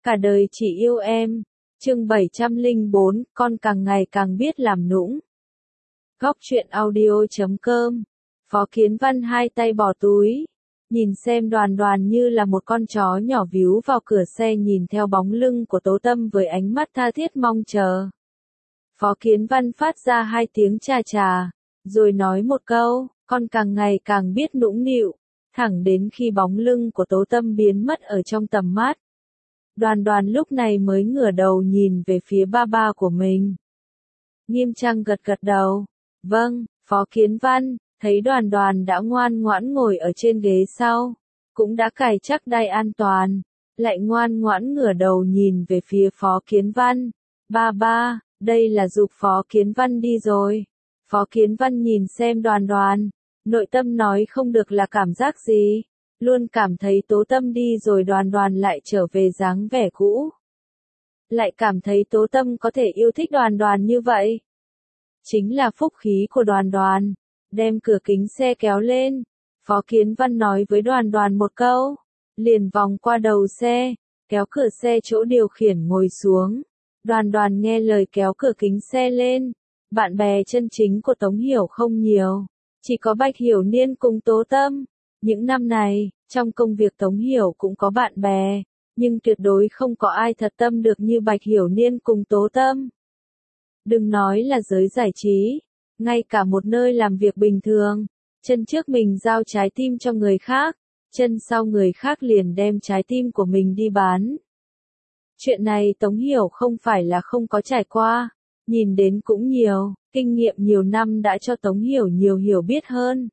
Cả đời chỉ yêu em. Chương 704, con càng ngày càng biết làm nũng. Góc truyện audio.com. Phó Kiến Văn hai tay bỏ túi, nhìn xem Đoàn Đoàn như là một con chó nhỏ víu vào cửa xe, nhìn theo bóng lưng của Tố Tâm với ánh mắt tha thiết mong chờ. Phó Kiến Văn phát ra hai tiếng chà chà, rồi nói một câu, con càng ngày càng biết nũng nịu, thẳng đến khi bóng lưng của Tố Tâm biến mất ở trong tầm mắt. Đoàn Đoàn lúc này mới ngửa đầu nhìn về phía ba ba của mình. Nghiêm trang gật gật đầu. Vâng, Phó Kiến Văn, thấy Đoàn Đoàn đã ngoan ngoãn ngồi ở trên ghế sau, cũng đã cài chắc đai an toàn, lại ngoan ngoãn ngửa đầu nhìn về phía Phó Kiến Văn. Ba ba, đây là giục Phó Kiến Văn đi rồi. Phó Kiến Văn nhìn xem Đoàn Đoàn, nội tâm nói không được là cảm giác gì. Luôn cảm thấy Tố Tâm đi rồi Đoàn Đoàn lại trở về dáng vẻ cũ. Lại cảm thấy Tố Tâm có thể yêu thích Đoàn Đoàn như vậy. Chính là phúc khí của Đoàn Đoàn. Đem cửa kính xe kéo lên. Phó Kiến Văn nói với Đoàn Đoàn một câu. Liền vòng qua đầu xe, kéo cửa xe chỗ điều khiển ngồi xuống. Đoàn Đoàn nghe lời kéo cửa kính xe lên. Bạn bè chân chính của Tống Hiểu không nhiều. Chỉ có Bạch Hiểu Niên cùng Tố Tâm. Những năm này, trong công việc Tống Hiểu cũng có bạn bè, nhưng tuyệt đối không có ai thật tâm được như Bạch Hiểu Niên cùng Tố Tâm. Đừng nói là giới giải trí, ngay cả một nơi làm việc bình thường, chân trước mình giao trái tim cho người khác, chân sau người khác liền đem trái tim của mình đi bán. Chuyện này Tống Hiểu không phải là không có trải qua, nhìn đến cũng nhiều, kinh nghiệm nhiều năm đã cho Tống Hiểu nhiều hiểu biết hơn.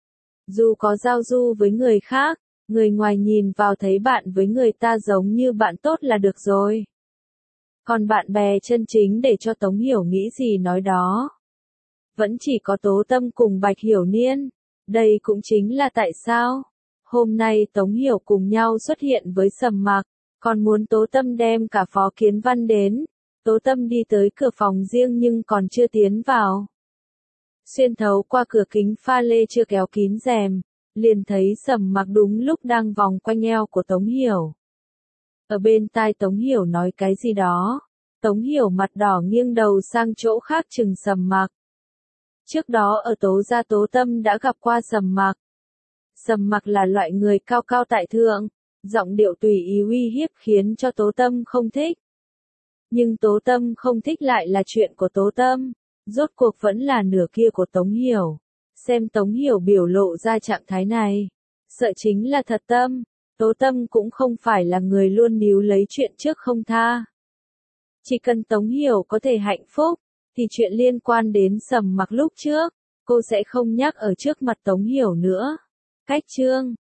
Dù có giao du với người khác, người ngoài nhìn vào thấy bạn với người ta giống như bạn tốt là được rồi. Còn bạn bè chân chính để cho Tống Hiểu nghĩ gì nói đó. Vẫn chỉ có Tố Tâm cùng Bạch Hiểu Niên. Đây cũng chính là tại sao hôm nay Tống Hiểu cùng nhau xuất hiện với Sầm Mặc, còn muốn Tố Tâm đem cả Phó Kiến Văn đến. Tố Tâm đi tới cửa phòng riêng nhưng còn chưa tiến vào. Xuyên thấu qua cửa kính pha lê chưa kéo kín rèm, liền thấy Sầm Mặc đúng lúc đang vòng quanh eo của Tống Hiểu. Ở bên tai Tống Hiểu nói cái gì đó, Tống Hiểu mặt đỏ nghiêng đầu sang chỗ khác chừng Sầm Mặc. Trước đó ở Tố gia Tố Tâm đã gặp qua Sầm Mặc. Sầm Mặc là loại người cao cao tại thượng, giọng điệu tùy ý uy hiếp khiến cho Tố Tâm không thích. Nhưng Tố Tâm không thích lại là chuyện của Tố Tâm. Rốt cuộc vẫn là nửa kia của Tống Hiểu. Xem Tống Hiểu biểu lộ ra trạng thái này, sợ chính là thật tâm. Tố Tâm cũng không phải là người luôn níu lấy chuyện trước không tha. Chỉ cần Tống Hiểu có thể hạnh phúc, thì chuyện liên quan đến Sầm Mặc lúc trước, cô sẽ không nhắc ở trước mặt Tống Hiểu nữa. Cách chương